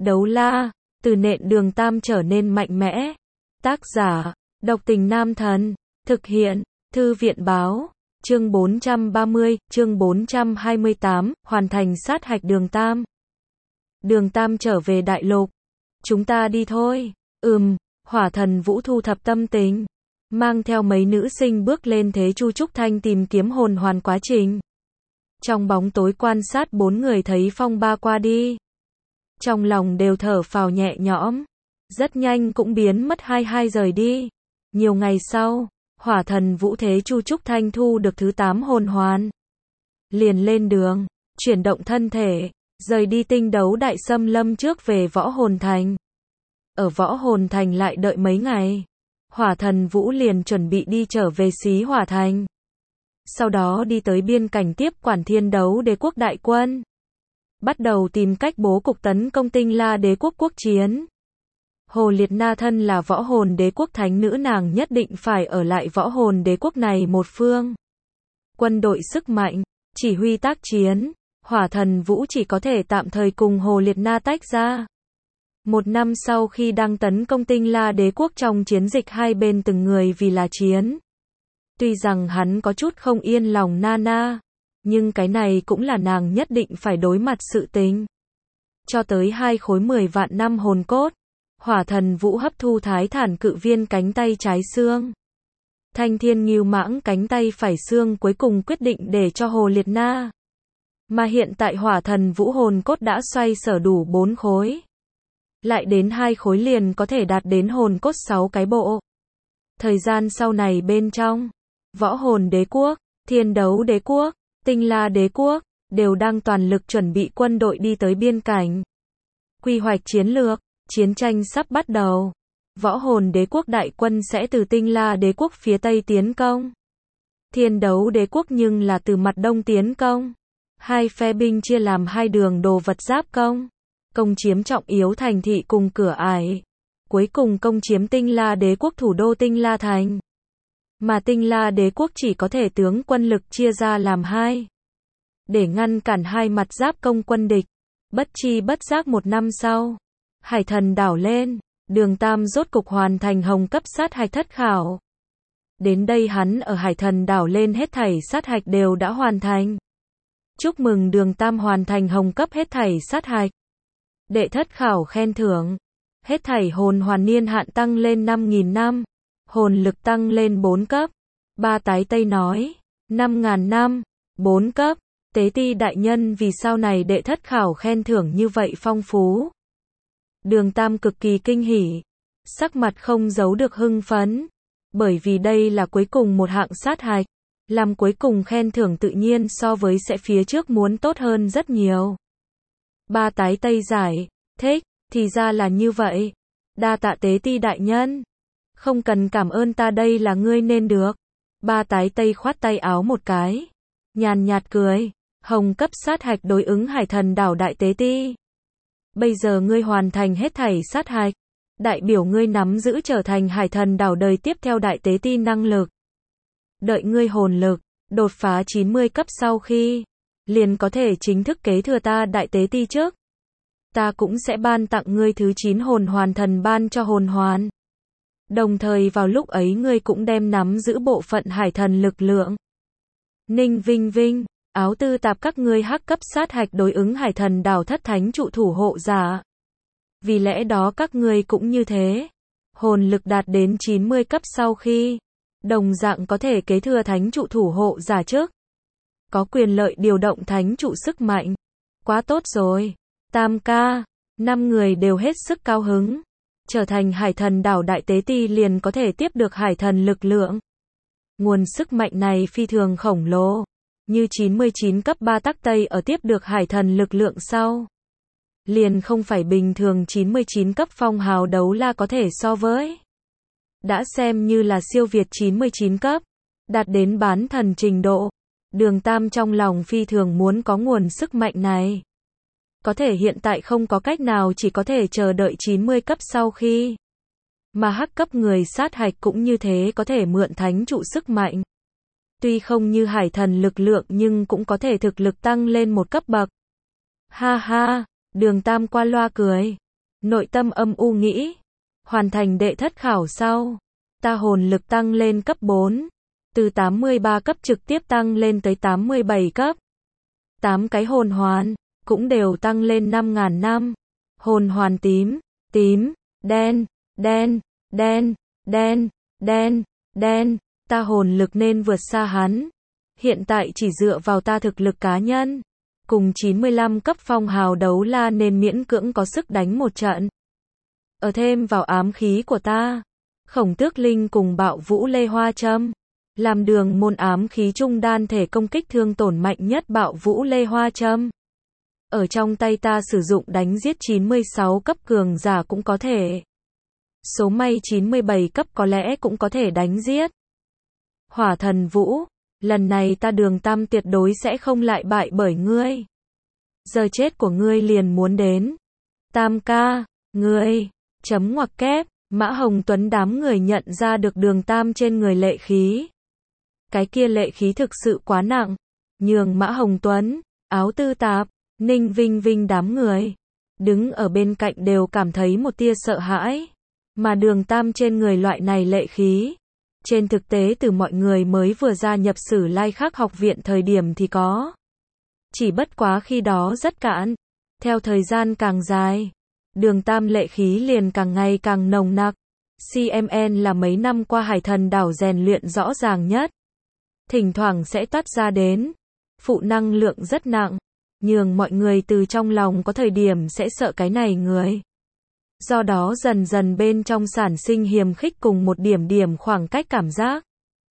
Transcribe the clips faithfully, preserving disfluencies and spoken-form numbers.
Đấu la, từ nện Đường Tam trở nên mạnh mẽ. Tác giả, Độc Tình Nam Thần. Thực hiện, Thư viện Báo. Chương bốn trăm ba mươi, chương bốn trăm hai mươi tám, hoàn thành sát hạch Đường Tam. Đường Tam trở về đại lục. Chúng ta đi thôi. Ừm, Hỏa Thần Vũ thu thập tâm tình. Mang theo mấy nữ sinh bước lên thế Chu Trúc Thanh tìm kiếm hồn hoàn quá trình. Trong bóng tối quan sát bốn người thấy phong ba qua đi. Trong lòng đều thở phào nhẹ nhõm. Rất nhanh cũng biến mất hai hai rời đi. Nhiều ngày sau, Hỏa Thần Vũ thế Chu Trúc Thanh thu được thứ tám hồn hoàn. Liền lên đường, chuyển động thân thể, rời đi tinh đấu đại xâm lâm trước về Võ Hồn Thành. Ở Võ Hồn Thành lại đợi mấy ngày. Hỏa Thần Vũ liền chuẩn bị đi trở về Xí Hỏa Thành. Sau đó đi tới biên cảnh tiếp quản Thiên Đấu Đế quốc đại quân. Bắt đầu tìm cách bố cục tấn công Tinh La Đế quốc quốc chiến. Hồ Liệt Na thân là Võ Hồn Đế quốc thánh nữ, nàng nhất định phải ở lại Võ Hồn Đế quốc này một phương. Quân đội sức mạnh, chỉ huy tác chiến, Hỏa Thần Vũ chỉ có thể tạm thời cùng Hồ Liệt Na tách ra. Một năm sau khi đang tấn công Tinh La Đế quốc trong chiến dịch hai bên từng người vì là chiến. Tuy rằng hắn có chút không yên lòng Nana, nhưng cái này cũng là nàng nhất định phải đối mặt sự tình. Cho tới hai khối mười vạn năm hồn cốt, Hỏa Thần Vũ hấp thu Thái Thản Cự Viên cánh tay trái xương. Thanh Thiên Ngưu Mãng cánh tay phải xương cuối cùng quyết định để cho Hồ Liệt Na. Mà hiện tại Hỏa Thần Vũ hồn cốt đã xoay sở đủ bốn khối. Lại đến hai khối liền có thể đạt đến hồn cốt sáu cái bộ. Thời gian sau này bên trong, Võ Hồn Đế quốc, Thiên Đấu Đế quốc, Tinh La Đế quốc, đều đang toàn lực chuẩn bị quân đội đi tới biên cảnh. Quy hoạch chiến lược, chiến tranh sắp bắt đầu. Võ Hồn Đế quốc đại quân sẽ từ Tinh La Đế quốc phía Tây tiến công. Thiên Đấu Đế quốc nhưng là từ mặt Đông tiến công. Hai phe binh chia làm hai đường đồ vật giáp công. Công chiếm trọng yếu thành thị cùng cửa ải. Cuối cùng công chiếm Tinh La Đế quốc thủ đô Tinh La Thành. Mà Tinh La Đế quốc chỉ có thể tướng quân lực chia ra làm hai. Để ngăn cản hai mặt giáp công quân địch. Bất chi bất giác một năm sau. Hải Thần đảo lên. Đường Tam rốt cục hoàn thành hồng cấp sát hạch thất khảo. Đến đây hắn ở Hải Thần đảo lên hết thảy sát hạch đều đã hoàn thành. Chúc mừng Đường Tam hoàn thành hồng cấp hết thảy sát hạch. Đệ thất khảo khen thưởng. Hết thảy hồn hoàn niên hạn tăng lên năm nghìn năm. Hồn lực tăng lên bốn cấp. Ba tái Tây nói. năm nghìn năm. bốn cấp. Tế ti đại nhân vì sao này đệ thất khảo khen thưởng như vậy phong phú. Đường Tam cực kỳ kinh hỉ. Sắc mặt không giấu được hưng phấn. Bởi vì đây là cuối cùng một hạng sát hạch. Làm cuối cùng khen thưởng tự nhiên so với sẽ phía trước muốn tốt hơn rất nhiều. Ba tái Tây giải. Thích, thì ra là như vậy. Đa tạ tế ti đại nhân. Không cần cảm ơn ta, đây là ngươi nên được. Ba tái Tây khoát tay áo một cái. Nhàn nhạt cười. Hồng cấp sát hạch đối ứng Hải Thần đảo đại tế ti. Bây giờ ngươi hoàn thành hết thảy sát hạch. Đại biểu ngươi nắm giữ trở thành Hải Thần đảo đời tiếp theo đại tế ti năng lực. Đợi ngươi hồn lực đột phá chín mươi cấp sau khi, liền có thể chính thức kế thừa ta đại tế ti trước. Ta cũng sẽ ban tặng ngươi thứ chín hồn hoàn thần ban cho hồn hoàn. Đồng thời vào lúc ấy ngươi cũng đem nắm giữ bộ phận Hải Thần lực lượng. Ninh Vinh Vinh, áo tư tạp các ngươi hắc cấp sát hạch đối ứng Hải Thần đảo thất thánh trụ thủ hộ giả. Vì lẽ đó các ngươi cũng như thế. Hồn lực đạt đến chín mươi cấp sau khi, đồng dạng có thể kế thừa thánh trụ thủ hộ giả trước. Có quyền lợi điều động thánh trụ sức mạnh. Quá tốt rồi. Tam ca, năm người đều hết sức cao hứng. Trở thành Hải Thần đảo đại tế ti liền có thể tiếp được Hải Thần lực lượng. Nguồn sức mạnh này phi thường khổng lồ. Như chín mươi chín cấp ba tắc Tây ở tiếp được Hải Thần lực lượng sau. Liền không phải bình thường chín mươi chín cấp phong hào đấu la có thể so với. Đã xem như là siêu việt chín mươi chín cấp. Đạt đến bán thần trình độ. Đường Tam trong lòng phi thường muốn có nguồn sức mạnh này. Có thể hiện tại không có cách nào, chỉ có thể chờ đợi chín mươi cấp sau khi. Mà hắc cấp người sát hạch cũng như thế, có thể mượn thánh trụ sức mạnh. Tuy không như Hải Thần lực lượng nhưng cũng có thể thực lực tăng lên một cấp bậc. Ha ha, Đường Tam qua loa cười. Nội tâm âm u nghĩ, hoàn thành đệ thất khảo sau, ta hồn lực tăng lên cấp bốn, từ tám mươi ba cấp trực tiếp tăng lên tới tám mươi bảy cấp. tám cái hồn hoàn, cũng đều tăng lên năm nghìn năm. Hồn hoàn tím, tím, đen, đen, đen, đen, đen, đen, ta hồn lực nên vượt xa hắn. Hiện tại chỉ dựa vào ta thực lực cá nhân, cùng chín mươi lăm cấp phong hào đấu la nên miễn cưỡng có sức đánh một trận. Ở thêm vào ám khí của ta, Khổng Tước Linh cùng Bạo Vũ Lê Hoa Châm, làm đường môn ám khí trung đan thể công kích thương tổn mạnh nhất Bạo Vũ Lê Hoa Châm. Ở trong tay ta sử dụng đánh giết chín mươi sáu cấp cường giả cũng có thể. Số may chín mươi bảy cấp có lẽ cũng có thể đánh giết. Hỏa Thần Vũ, lần này ta Đường Tam tuyệt đối sẽ không lại bại bởi ngươi. Giờ chết của ngươi liền muốn đến. Tam ca, ngươi, chấm ngoặc kép, Mã Hồng Tuấn đám người nhận ra được Đường Tam trên người lệ khí. Cái kia lệ khí thực sự quá nặng, nhường Mã Hồng Tuấn, Áo Tư Tạp, Ninh Vinh Vinh đám người đứng ở bên cạnh đều cảm thấy một tia sợ hãi. Mà Đường Tam trên người loại này lệ khí, trên thực tế từ mọi người mới vừa gia nhập Sử Lai Khắc học viện thời điểm thì có. Chỉ bất quá khi đó rất cạn. Theo thời gian càng dài, Đường Tam lệ khí liền càng ngày càng nồng nặc. xê em en là mấy năm qua Hải Thần đảo rèn luyện rõ ràng nhất. Thỉnh thoảng sẽ toát ra đến. Phụ năng lượng rất nặng, nhường mọi người từ trong lòng có thời điểm sẽ sợ cái này người. Do đó dần dần bên trong sản sinh hiềm khích cùng một điểm điểm khoảng cách cảm giác.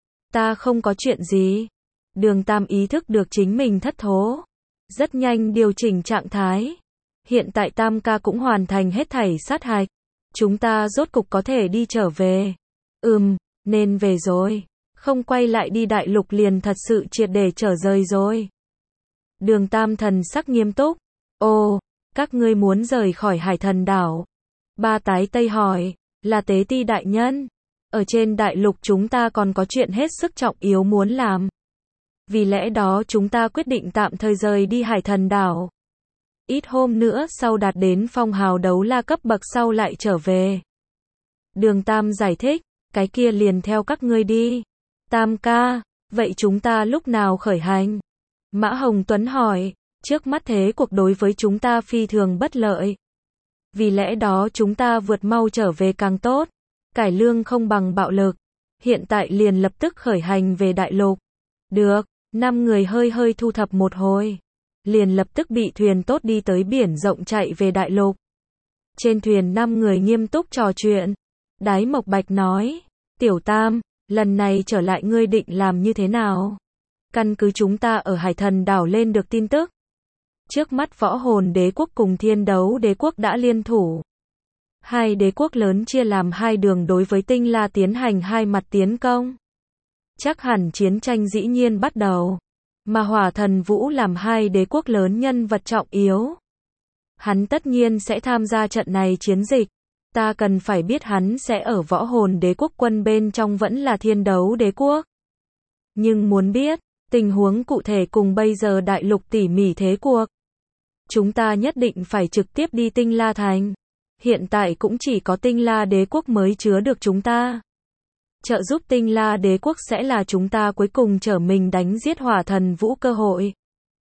Ta không có chuyện gì. Đường Tam ý thức được chính mình thất thố. Rất nhanh điều chỉnh trạng thái. Hiện tại Tam ca cũng hoàn thành hết thảy sát hạch. Chúng ta rốt cục có thể đi trở về. Ừm, nên về rồi. Không quay lại đi đại lục liền thật sự triệt để trở rời rồi. Đường Tam thần sắc nghiêm túc. Ồ, các ngươi muốn rời khỏi Hải Thần đảo. Ba Tái Tây hỏi, là Tế Ti đại nhân. Ở trên đại lục chúng ta còn có chuyện hết sức trọng yếu muốn làm. Vì lẽ đó chúng ta quyết định tạm thời rời đi Hải Thần đảo. Ít hôm nữa sau đạt đến phong hào đấu la cấp bậc sau lại trở về. Đường Tam giải thích, cái kia liền theo các ngươi đi. Tam ca, vậy chúng ta lúc nào khởi hành? Mã Hồng Tuấn hỏi, trước mắt thế cuộc đối với chúng ta phi thường bất lợi. Vì lẽ đó chúng ta vượt mau trở về càng tốt. Cải lương không bằng bạo lực. Hiện tại liền lập tức khởi hành về đại lục. Được, năm người hơi hơi thu thập một hồi. Liền lập tức bị thuyền tốt đi tới biển rộng chạy về đại lục. Trên thuyền năm người nghiêm túc trò chuyện. Đái Mộc Bạch nói, Tiểu Tam, lần này trở lại ngươi định làm như thế nào? Căn cứ chúng ta ở Hải Thần đảo lên được tin tức. Trước mắt Võ Hồn Đế quốc cùng Thiên Đấu Đế quốc đã liên thủ. Hai đế quốc lớn chia làm hai đường đối với Tinh La tiến hành hai mặt tiến công. Chắc hẳn chiến tranh dĩ nhiên bắt đầu. Mà Hỏa Thần Vũ làm hai đế quốc lớn nhân vật trọng yếu. Hắn tất nhiên sẽ tham gia trận này chiến dịch. Ta cần phải biết hắn sẽ ở Võ Hồn Đế quốc quân bên trong vẫn là Thiên Đấu Đế quốc. Nhưng muốn biết tình huống cụ thể cùng bây giờ đại lục tỉ mỉ thế cuộc, chúng ta nhất định phải trực tiếp đi Tinh La Thành. Hiện tại cũng chỉ có Tinh La Đế quốc mới chứa được chúng ta. Trợ giúp Tinh La Đế quốc sẽ là chúng ta cuối cùng trở mình đánh giết Hỏa Thần Vũ cơ hội.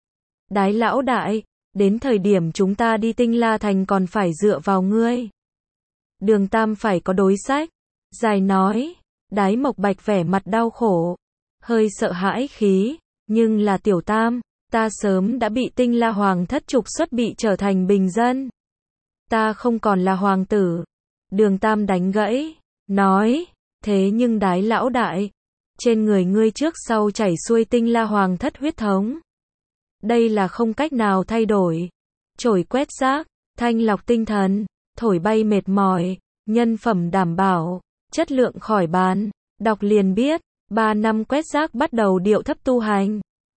Đái lão đại, đến thời điểm chúng ta đi Tinh La Thành còn phải dựa vào ngươi. Đường Tam phải có đối sách. Dài nói, Đái Mộc Bạch vẻ mặt đau khổ, hơi sợ hãi khí, nhưng là Tiểu Tam, ta sớm đã bị Tinh La Hoàng thất trục xuất bị trở thành bình dân. Ta không còn là hoàng tử. Đường Tam đánh gãy, nói, thế nhưng Đái lão đại, trên người ngươi trước sau chảy xuôi Tinh La Hoàng thất huyết thống. Đây là không cách nào thay đổi. Chổi quét rác, thanh lọc tinh thần, thổi bay mệt mỏi, nhân phẩm đảm bảo, chất lượng khỏi bàn. Đọc liền biết, ba năm quét rác bắt đầu điệu thấp tu hành.